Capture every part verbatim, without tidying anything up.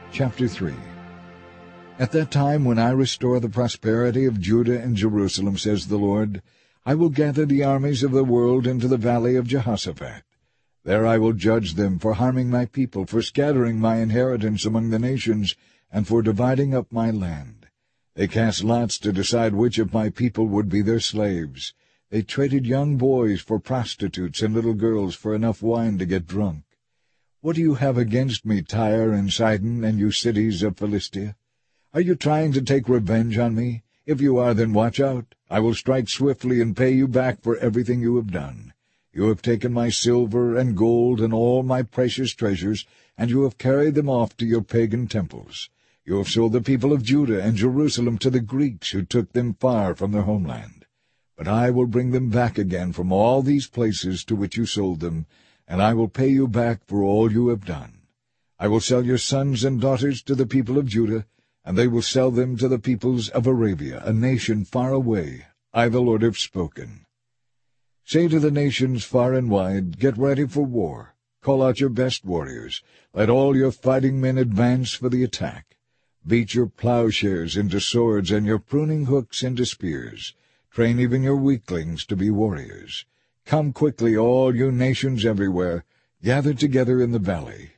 Chapter three. At that time, when I restore the prosperity of Judah and Jerusalem, says the Lord, I will gather the armies of the world into the valley of Jehoshaphat. There I will judge them for harming my people, for scattering my inheritance among the nations, and for dividing up my land. They cast lots to decide which of my people would be their slaves. They traded young boys for prostitutes and little girls for enough wine to get drunk. What do you have against me, Tyre and Sidon, and you cities of Philistia? Are you trying to take revenge on me? If you are, then watch out. I will strike swiftly and pay you back for everything you have done. You have taken my silver and gold and all my precious treasures, and you have carried them off to your pagan temples. You have sold the people of Judah and Jerusalem to the Greeks, who took them far from their homeland. But I will bring them back again from all these places to which you sold them, and I will pay you back for all you have done. I will sell your sons and daughters to the people of Judah, and they will sell them to the peoples of Arabia, a nation far away. I, the Lord, have spoken. Say to the nations far and wide, get ready for war. Call out your best warriors. Let all your fighting men advance for the attack. Beat your plowshares into swords and your pruning hooks into spears. Train even your weaklings to be warriors. Come quickly, all you nations everywhere. Gather together in the valley.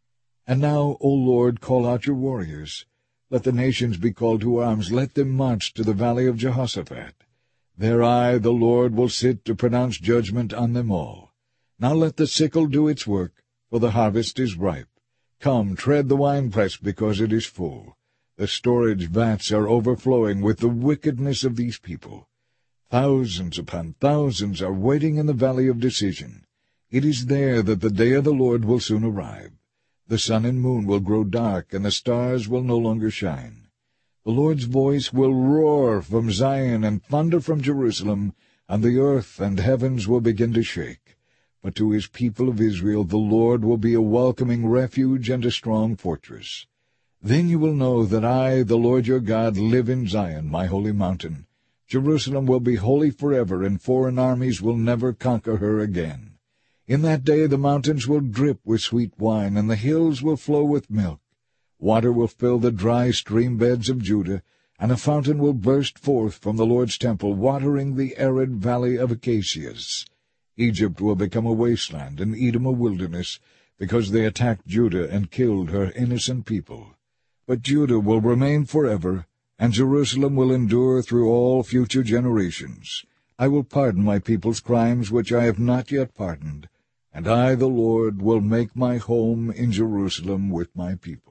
And now, O Lord, call out your warriors. Let the nations be called to arms. Let them march to the valley of Jehoshaphat. There I, the Lord, will sit to pronounce judgment on them all. Now let the sickle do its work, for the harvest is ripe. Come, tread the winepress, because it is full. The storage vats are overflowing with the wickedness of these people. Thousands upon thousands are waiting in the valley of decision. It is there that the day of the Lord will soon arrive. The sun and moon will grow dark, and the stars will no longer shine. The Lord's voice will roar from Zion and thunder from Jerusalem, and the earth and heavens will begin to shake. But to his people of Israel the Lord will be a welcoming refuge and a strong fortress. Then you will know that I, the Lord your God, live in Zion, my holy mountain. Jerusalem will be holy forever, and foreign armies will never conquer her again. In that day the mountains will drip with sweet wine, and the hills will flow with milk. Water will fill the dry stream beds of Judah, and a fountain will burst forth from the Lord's temple, watering the arid valley of acacias. Egypt will become a wasteland, and Edom a wilderness, because they attacked Judah and killed her innocent people. But Judah will remain forever, and Jerusalem will endure through all future generations. I will pardon my people's crimes which I have not yet pardoned, and I, the Lord, will make my home in Jerusalem with my people.